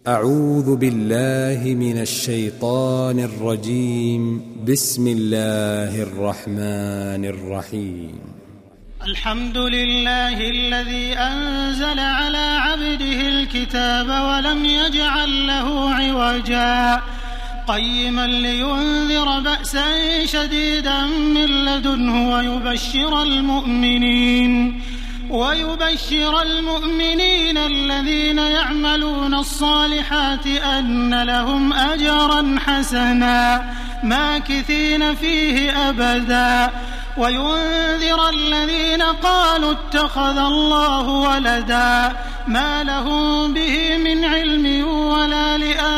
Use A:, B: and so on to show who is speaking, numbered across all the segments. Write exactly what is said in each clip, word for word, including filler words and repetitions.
A: أعوذ بالله من الشيطان الرجيم. بسم الله الرحمن الرحيم.
B: الحمد لله الذي أنزل على عبده الكتاب ولم يجعل له عوجا قيما لينذر بأسا شديدا من لدنه ويبشر المؤمنين ويبشر المؤمنين الذين يعملون الصالحات أن لهم أجرا حسنا ماكثين فيه أبدا وينذر الذين قالوا اتخذ الله ولدا ما لهم به من علم ولا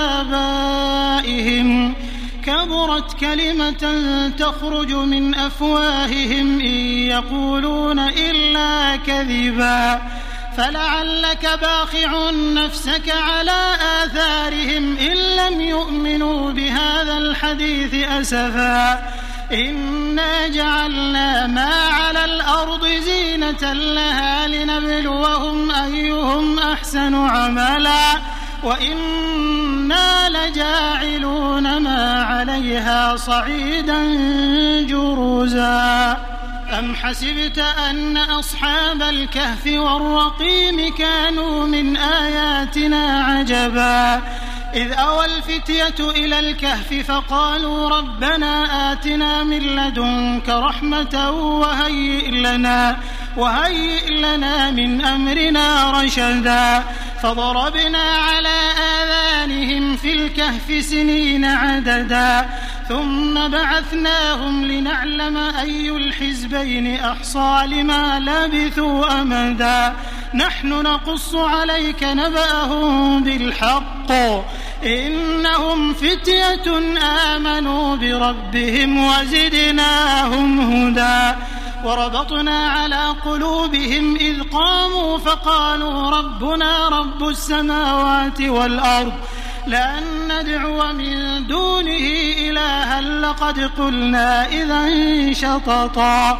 B: لآبائهم كبرت كلمة تخرج من أفواههم إن يقولون إلا كذبا فلعلك باخع نفسك على آثارهم إن لم يؤمنوا بهذا الحديث أسفا إنا جعلنا ما على الأرض زينة لها لنبلوهم أيهم أحسن عملا وإنا لجاعلون ما عليها صعيدا جرزا أم حسبت أن أصحاب الكهف والرقيم كانوا من آياتنا عجبا إذ أوى الفتية إلى الكهف فقالوا ربنا آتنا من لدنك رحمة وهيئ لنا, وهيئ لنا من أمرنا رشدا فضربنا على آذانهم في الكهف سنين عددا ثم بعثناهم لنعلم أي الحزبين أحصى لما لبثوا أمدا نحن نقص عليك نبأهم بالحق إنهم فتية آمنوا بربهم وزدناهم هدى وربطنا على قلوبهم إذ قاموا فقالوا ربنا رب السماوات والأرض لأن ندعو من دونه إلها لقد قلنا إذا شططا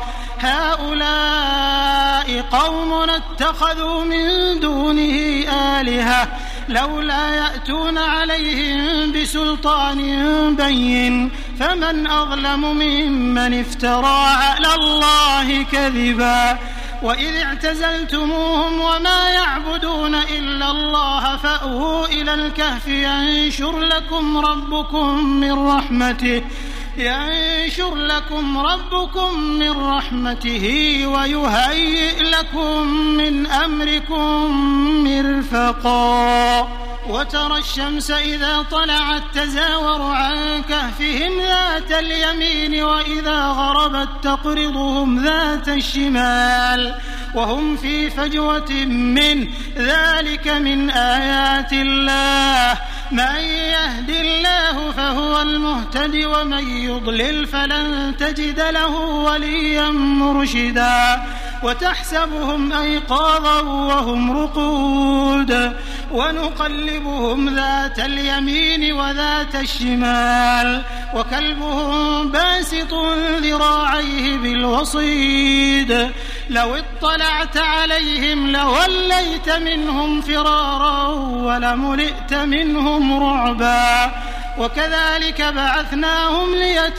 B: هؤلاء قوم اتخذوا من دونه آلهة لولا يأتون عليهم بسلطان بين فمن أظلم ممن افترى على الله كذبا وإذ اعتزلتموهم وما يعبدون إلا الله فأووا إلى الكهف ينشر لكم ربكم من رحمته ينشر لكم ربكم من رحمته ويهيئ لكم من أمركم مرفقا وترى الشمس إذا طلعت تزاور عن كهفهم ذات اليمين وإذا غربت تقرضهم ذات الشمال وهم في فجوة منه ذلك من آيات الله من يهد الله فهو المهتد ومن يضلل فلن تجد له وليا مرشدا وتحسبهم أيقاظا وهم رقود ونقلبهم ذات اليمين وذات الشمال وكلبهم باسط ذراعيه بالوصيد لو اطلعت عليهم لوليت منهم فرارا ولملئت منهم رعبا وكذلك بعثناهم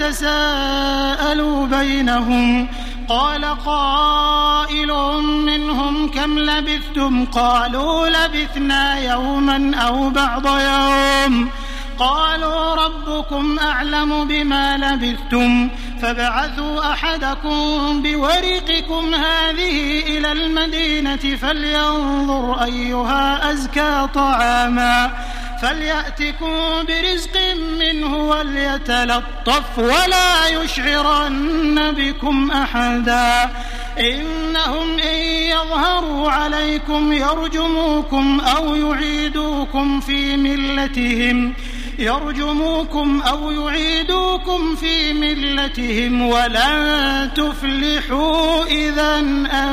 B: ليتساءلوا بينهم قال قائل منهم كم لبثتم قالوا لبثنا يوما أو بعض يوم قالوا ربكم أعلم بما لبثتم فابعثوا أحدكم بورقكم هذه إلى المدينة فلينظر أيها أزكى طعاما فليأتكم برزق منه وليتلطف ولا يشعرن بكم أحدا إنهم إن يظهروا عليكم يرجموكم أو يعيدوكم في ملتهم يرجموكم أو يعيدوكم في ملتهم ولن تفلحوا إذا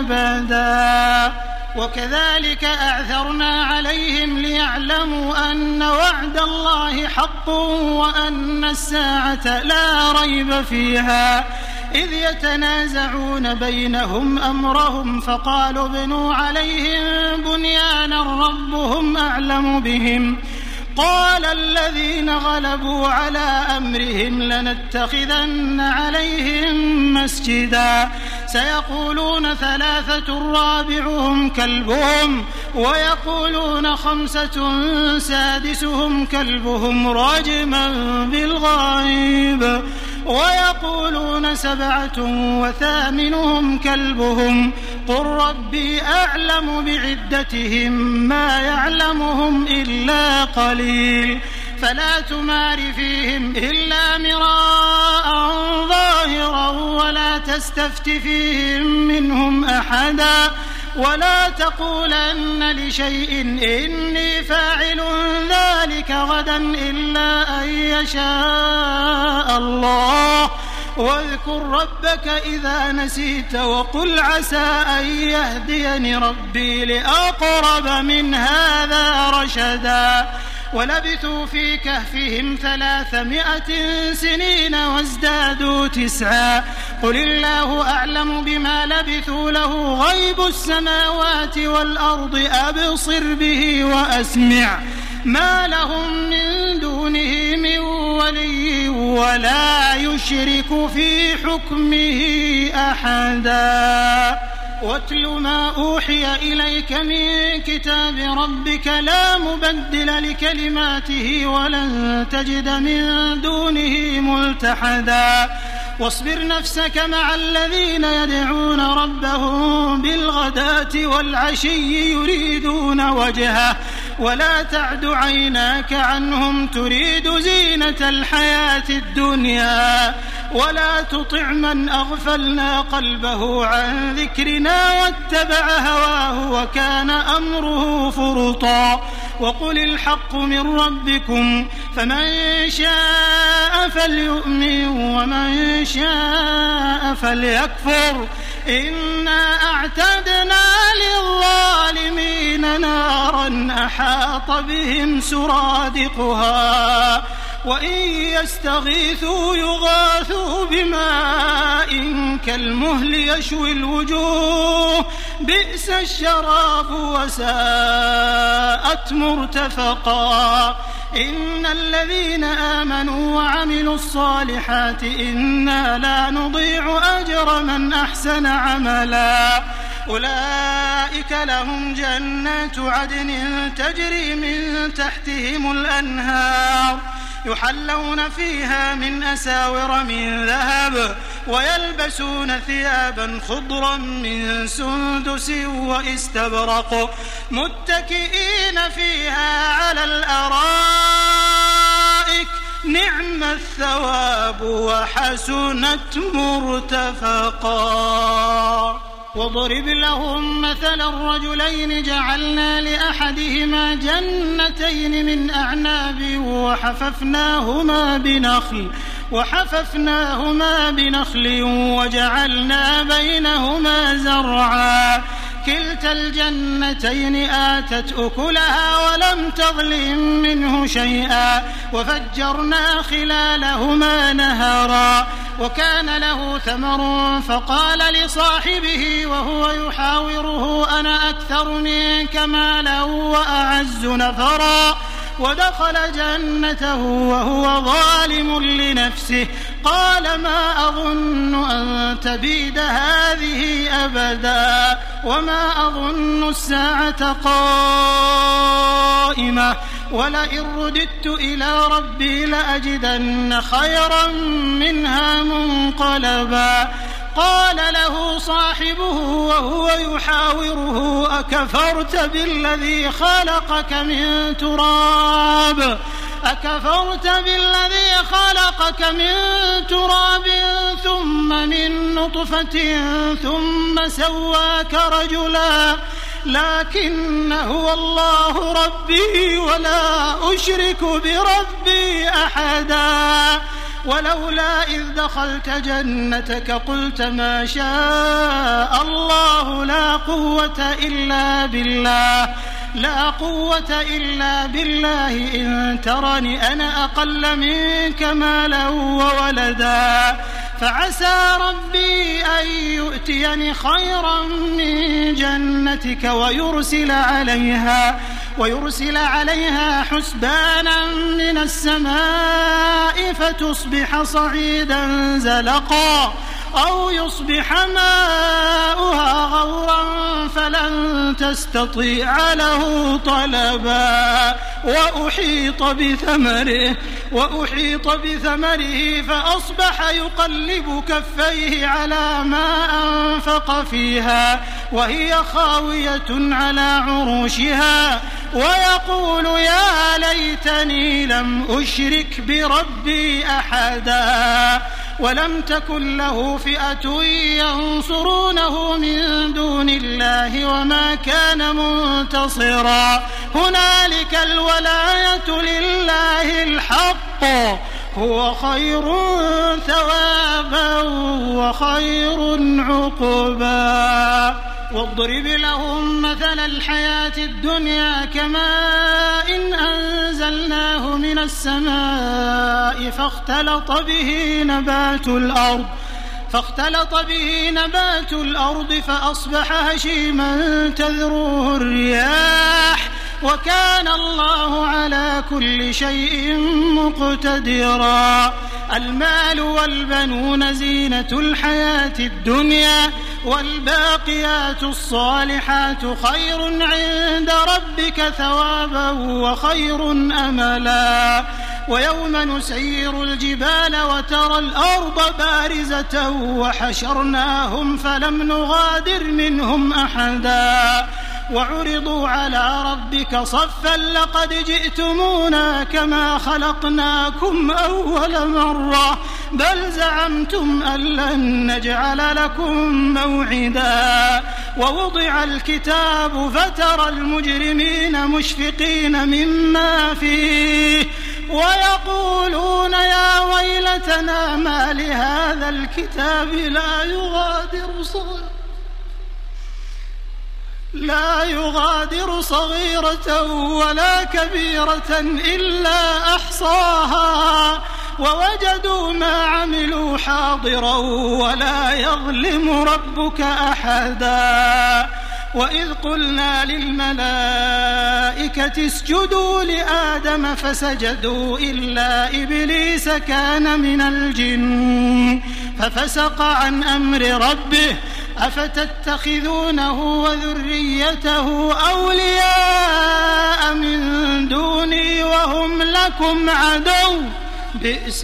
B: أبدا وكذلك أعثرنا عليهم ليعلموا أن وعد الله حق وأن الساعة لا ريب فيها إذ يتنازعون بينهم أمرهم فقالوا ابنوا عليهم بنيانا ربهم أعلم بهم قال الذين غلبوا على أمرهم لنتخذن عليهم مسجدا سيقولون ثلاثة رابعهم كلبهم ويقولون خمسة سادسهم كلبهم رجما بالغيب ويقولون سبعة وثامنهم كلبهم قل ربي أعلم بعدتهم ما يعلمهم إلا قليل فلا تمار فيهم إلا مراء ظاهرا ولا تستفت فيهم منهم أحدا ولا تقولن لشيء إني فاعل ذلك غدا إلا أن يشاء الله واذكر ربك إذا نسيت وقل عسى أن يهديني ربي لأقرب من هذا رشدا ولبثوا في كهفهم ثلاثمائة سنين وازدادوا تسعا قل الله أعلم بما لبثوا له غيب السماوات والأرض أبصر به وأسمع ما لهم من دونه من ولي ولا يشرك في حكمه أحدا واتل ما أوحي إليك من كتاب ربك لا مبدل لكلماته ولن تجد من دونه ملتحدا واصبر نفسك مع الذين يدعون ربهم بالغداة والعشي يريدون وجهه ولا تعد عيناك عنهم تريد زينة الحياة الدنيا ولا تطع من أغفلنا قلبه عن ذكرنا واتبع هواه وكان أمره فرطا وقل الحق من ربكم فمن شاء فليؤمن ومن شاء فليكفر إنا أعتدنا للظالمين نارا أحاط بهم سرادقها وإن يستغيثوا يغاثوا بماء كالمهل يشوي الوجوه بئس الشراب وساءت مرتفقا إن الذين آمنوا وعملوا الصالحات إنا لا نضيع أجر من أحسن عملا أولئك لهم جنات عدن تجري من تحتهم الأنهار يحلون فيها من أساور من ذهب ويلبسون ثيابا خضرا من سندس واستبرق متكئين فيها على الأرائك نعم الثواب وحسنت مرتفقا واضرب لهم مثل الرجلين جعلنا لأحدهما جنتين من أعناب وحففناهما بنخل وحففناهما بنخل وجعلنا بينهما زرعا كلتا الجنتين آتت أكلها ولم تظلم منه شيئا وفجرنا خلالهما نهرا وكان له ثمر فقال لصاحبه وهو يحاوره أنا أكثر منك مالا وأعز نفرا ودخل جنته وهو ظالم لنفسه قال ما أظن أن تبيد هذه أبدا وما أظن الساعة قائمة ولئن رددت إلى ربي لأجدن خيرا منها منقلبا قال له صاحبه وهو يحاوره أكفرت بالذي خلقك من تراب أكفرت بالذي خلقك من تراب ثم من نطفة ثم سواك رجلا لكن هو الله ربي ولا أشرك بربي أحدا ولولا إذ دخلت جنتك قلت ما شاء الله لا قوة إلا بالله لا قوة إلا بالله إن ترني أنا أقل منك مالا وولدا فعسى ربي أن يؤتيني خيرا من جنتك ويرسل عليها ويرسل عليها حسبانا من السماء فتصبح صعيدا زلقا أو يصبح ماؤها غورا فلن تستطيع له طلبا وأحيط بثمره وأحيط بثمره فأصبح يقلب كفيه على ما أنفق فيها وهي خاوية على عروشها ويقول يا ليتني لم أشرك بربي أحدا ولم تكن له فئة ينصرونه من دون الله وما كان منتصرا هنالك الولاية لله الحق هو خير ثوابا وخير عقبا واضرب لهم مثل الحياة الدنيا كماء إن أنزلناه من السماء فاختلط به نبات الأرض فاختلط به نبات الأرض فأصبح هشيما تذروه الرياح وكان الله على كل شيء مقتدرا المال والبنون زينة الحياة الدنيا والباقيات الصالحات خير عند ربك ثوابا وخير أملا ويوم نسير الجبال وترى الأرض بارزة وحشرناهم فلم نغادر منهم أحدا وعرضوا على ربك صفا لقد جئتمونا كما خلقناكم أول مرة بل زعمتم أن لن نجعل لكم موعدا ووضع الكتاب فترى المجرمين مشفقين مما فيه ويقولون يا ويلتنا ما لهذا الكتاب لا يغادر صغيرة لا يغادر صغيرة ولا كبيرة إلا أحصاها ووجدوا ما عملوا حاضرا ولا يظلم ربك أحدا وإذ قلنا للملائكة اسجدوا لآدم فسجدوا إلا إبليس كان من الجن ففسق عن أمر ربه أفتتخذونه وذريته أولياء من دوني وهم لكم عدو بئس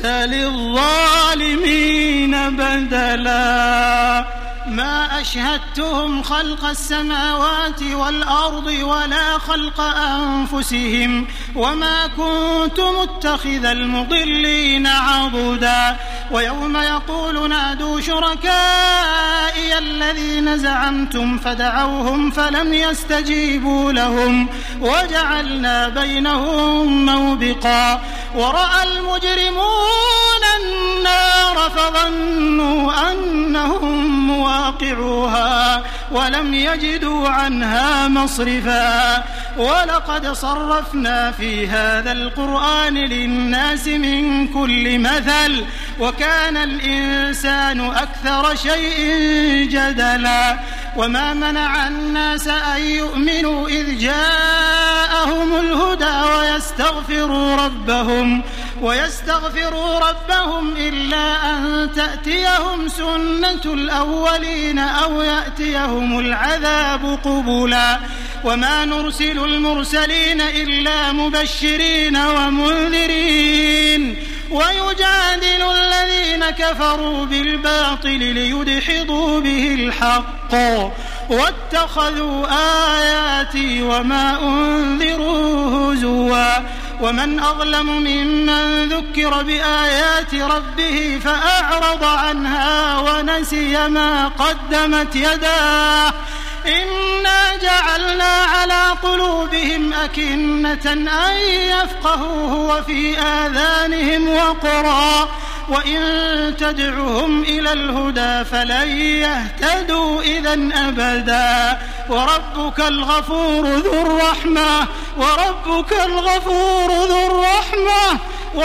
B: للظالمين بدلا ما أشهدتهم خلق السماوات والأرض ولا خلق أنفسهم وما كنت متخذ المضلين عضدا ويوم يقول نادوا شركائي الذين زعمتم فدعوهم فلم يستجيبوا لهم وجعلنا بينهم موبقا ورأى المجرمون النار فظنوا أنهم مواقعوها ولم يجدوا عنها مصرفا ولقد صرفنا في هذا القرآن للناس من كل مثل وكان الإنسان أكثر شيء جدلا وما منع الناس أن يؤمنوا إذ جاءهم الهدى ويستغفروا ربهم ويستغفروا ربهم إلا أن تأتيهم سنة الأولين أو يأتيهم العذاب قبلا وما نرسل المرسلين إلا مبشرين ومنذرين ويجادل الذين كفروا بالباطل ليدحضوا به الحق واتخذوا آياتي وما أنذروا هزوا ومن أظلم ممن ذكر بآيات ربه فأعرض عنها ونسي ما قدمت يداه إنا جعلنا على قلوبهم أكنة أن يفقهوه وفي آذانهم وقرا وإن تدعهم إلى الهدى فلن يهتدوا إذن أبدا وربك الغفور ذو الرحمة وربك الغفور ذو الرحمة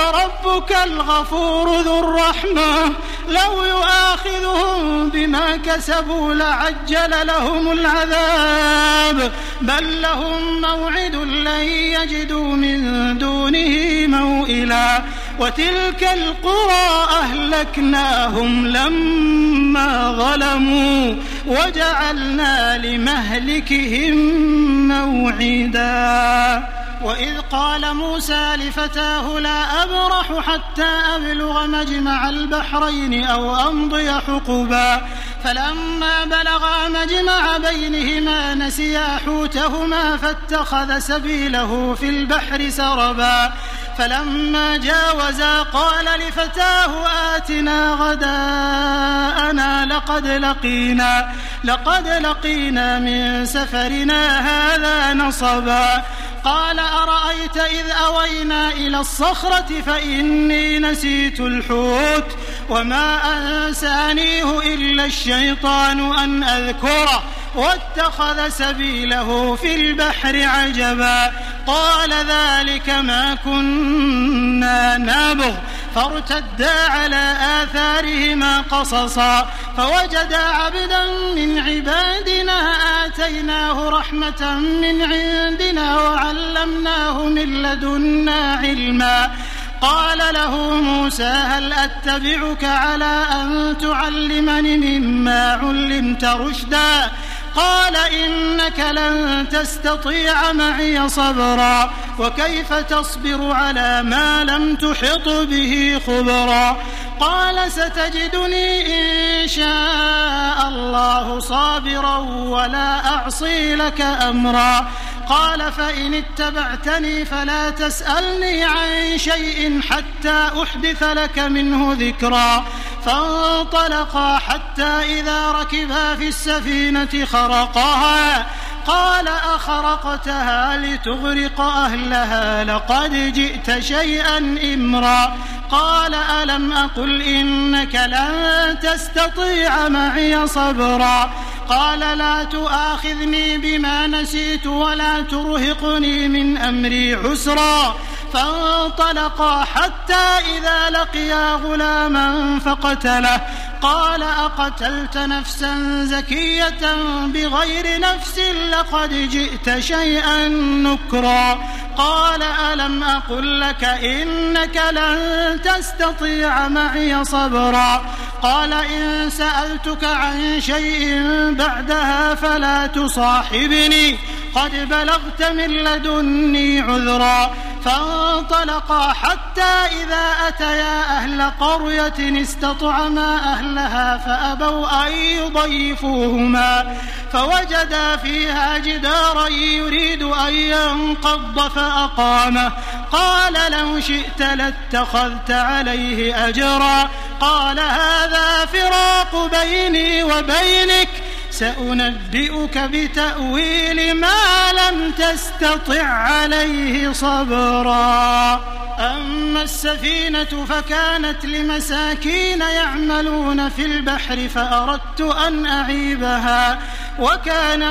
B: فربك الغفور ذو الرحمة لو يؤاخذهم بما كسبوا لعجل لهم العذاب بل لهم موعد لن يجدوا من دونه موئلا وتلك القرى أهلكناهم لما ظلموا وجعلنا لمهلكهم موعدا وإذ قال موسى لفتاه لا أبرح حتى أبلغ مجمع البحرين أو أمضي حقبا فلما بلغا مجمع بينهما نسيا حوتهما فاتخذ سبيله في البحر سربا فلما جاوزا قال لفتاه آتنا غداءنا لقد لقينا لقد لقينا من سفرنا هذا نصبا قال أرأيت إذ أوينا إلى الصخرة فإني نسيت الحوت وما أنسانيه إلا الشيطان أن أذكره واتخذ سبيله في البحر عجبا قال ذلك ما كنا نبغ فارتدا على آثارهما قصصا فوجدا عبدا من عبادنا آتيناه رحمة من عندنا وعلمناه من لدنا علما قال له موسى هل أتبعك على أن تعلمني مما علمت رشدا قال إنك لن تستطيع معي صبرا وكيف تصبر على ما لم تحط به خبرا قال ستجدني إن شاء الله صابرا ولا أعصي لك أمرا قال فإن اتبعتني فلا تسألني عن شيء حتى أحدث لك منه ذكرا فانطلقا حتى إذا ركبا في السفينة خرقها قال أخرقتها لتغرق أهلها لقد جئت شيئا إمرا قال ألم أقل إنك لن تستطيع معي صبرا قال لا تؤاخذني بما نسيت ولا ترهقني من أمري عسرا فانطلقا حتى إذا لقيا غلاما فقتله قال أقتلت نفسا زكية بغير نفس لقد جئت شيئا نكرا قال ألم أقل لك إنك لن تستطيع معي صبرا قال إن سألتك عن شيء بعدها فلا تصاحبني قد بلغت من لدني عذرا فانطلقا حتى إذا أتيا أهل قرية استطعما أهلها فأبوا أن يضيفوهما فوجدا فيها جدارا يريد أن ينقض فأقامه قال لو شئت لاتخذت عليه أجرا قال هذا فراق بيني وبينك سأنبئك بتأويل ما لم تستطع عليه صبرا أما السفينة فكانت لمساكين يعملون في البحر فأردت أن أعيبها وكان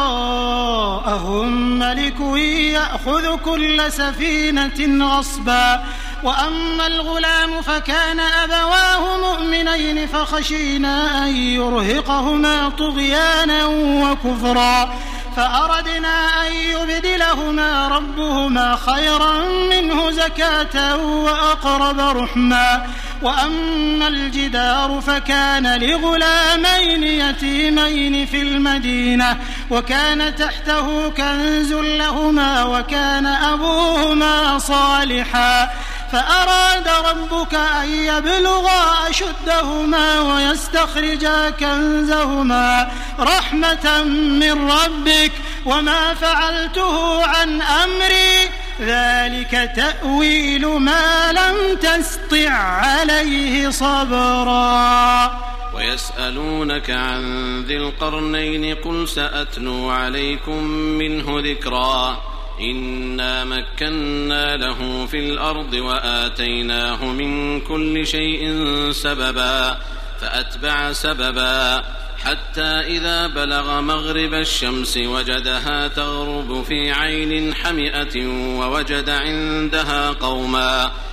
B: وراءهم ملك يأخذ كل سفينة غصبا وأما الغلام فكان أبواه مؤمنين فخشينا أن يرهقهما طغيانا وكفرا فأردنا أن يبدلهما ربهما خيرا منه زكاة وأقرب رحما وأما الجدار فكان لغلامين يتيمين في المدينة وكان تحته كنز لهما وكان أبوهما صالحا فأراد ربك أن يبلغا أشدهما ويستخرجا كنزهما رحمة من ربك وما فعلته عن أمري ذلك تأويل ما لم تستطع عليه صبرا
C: ويسألونك عن ذي القرنين قل سأتلو عليكم منه ذكرا إنا مكنا له في الأرض وآتيناه من كل شيء سببا فأتبع سببا حتى إذا بلغ مغرب الشمس وجدها تغرب في عين حمئة ووجد عندها قوما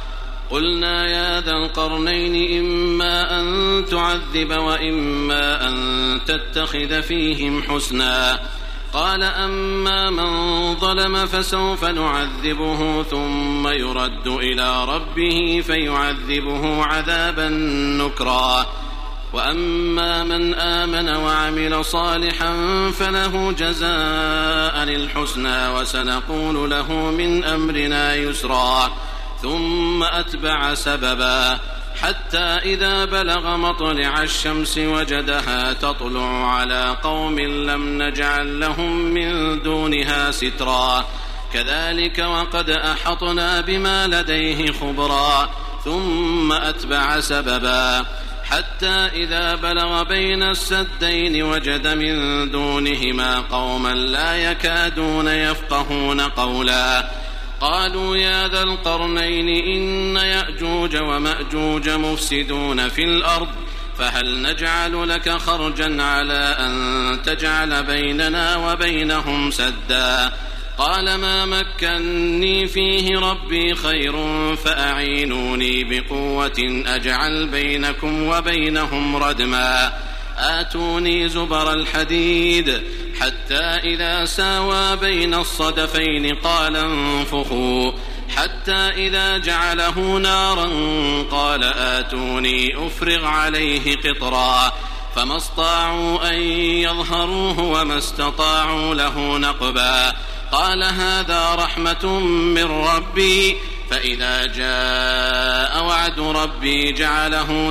C: قلنا يا ذا القرنين إما أن تعذب وإما أن تتخذ فيهم حسنا قال أما من ظلم فسوف نعذبه ثم يرد إلى ربه فيعذبه عذابا نكرا وأما من آمن وعمل صالحا فله جزاء الحسنى وسنقول له من أمرنا يسرا ثم أتبع سببا حتى إذا بلغ مطلع الشمس وجدها تطلع على قوم لم نجعل لهم من دونها سترا كذلك وقد أحطنا بما لديه خبرا ثم أتبع سببا حتى إذا بلغ بين السدين وجد من دونهما قوما لا يكادون يفقهون قولا قالوا يا ذا القرنين إن يأجوج ومأجوج مفسدون في الأرض فهل نجعل لك خرجا على أن تجعل بيننا وبينهم سدا قال ما مكني فيه ربي خير فأعينوني بقوة أجعل بينكم وبينهم ردما آتوني زبر الحديد حتى إذا ساوى بين الصدفين قال انفخوا حتى إذا جعله نارا قال آتوني أفرغ عليه قطرا فما استطاعوا أن يظهروه وما استطاعوا له نقبا قال هذا رحمة من ربي فإذا جاء وعد ربي جعله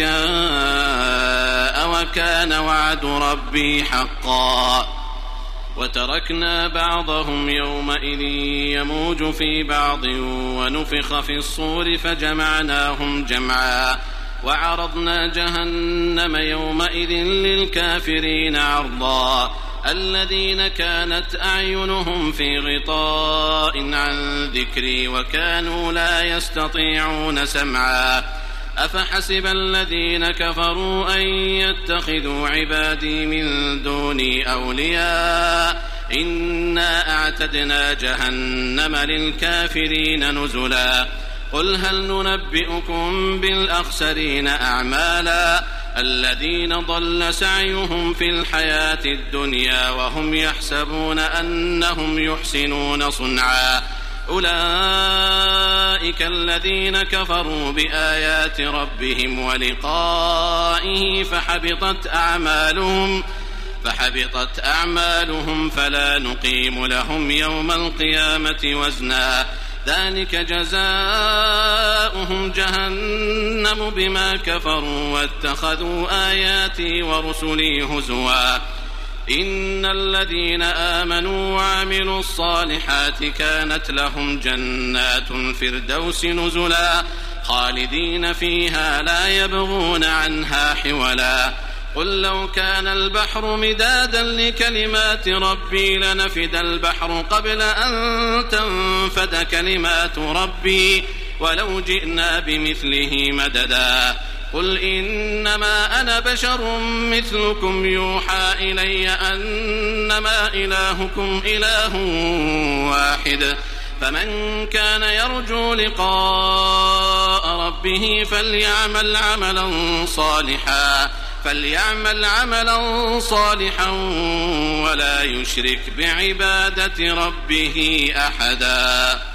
C: دكاء وكان وعد ربي حقا وتركنا بعضهم يومئذ يموج في بعض ونفخ في الصور فجمعناهم جمعا وعرضنا جهنم يومئذ للكافرين عرضا الذين كانت أعينهم في غطاء عن ذكري وكانوا لا يستطيعون سمعا أفحسب الذين كفروا أن يتخذوا عبادي من دوني أولياء إنا أعتدنا جهنم للكافرين نزلا قل هل ننبئكم بالأخسرين أعمالا الذين ضل سعيهم في الحياة الدنيا وهم يحسبون أنهم يحسنون صنعا أولئك الذين كفروا بآيات ربهم ولقائه فحبطت أعمالهم فحبطت أعمالهم فلا نقيم لهم يوم القيامة وزنا ذلك جزاؤهم جهنم بما كفروا واتخذوا آياتي ورسلي هزوا إن الذين آمنوا وعملوا الصالحات كانت لهم جنات الفردوس نزلا خالدين فيها لا يبغون عنها حولا قل لو كان البحر مدادا لكلمات ربي لنفد البحر قبل أن تنفد كلمات ربي ولو جئنا بمثله مددا قل إنما أنا بشر مثلكم يوحى إلي أنما إلهكم إله واحد فمن كان يرجو لقاء ربه فليعمل عملا صالحا فليعمل عملا صالحا ولا يشرك بعبادة ربه أحدا.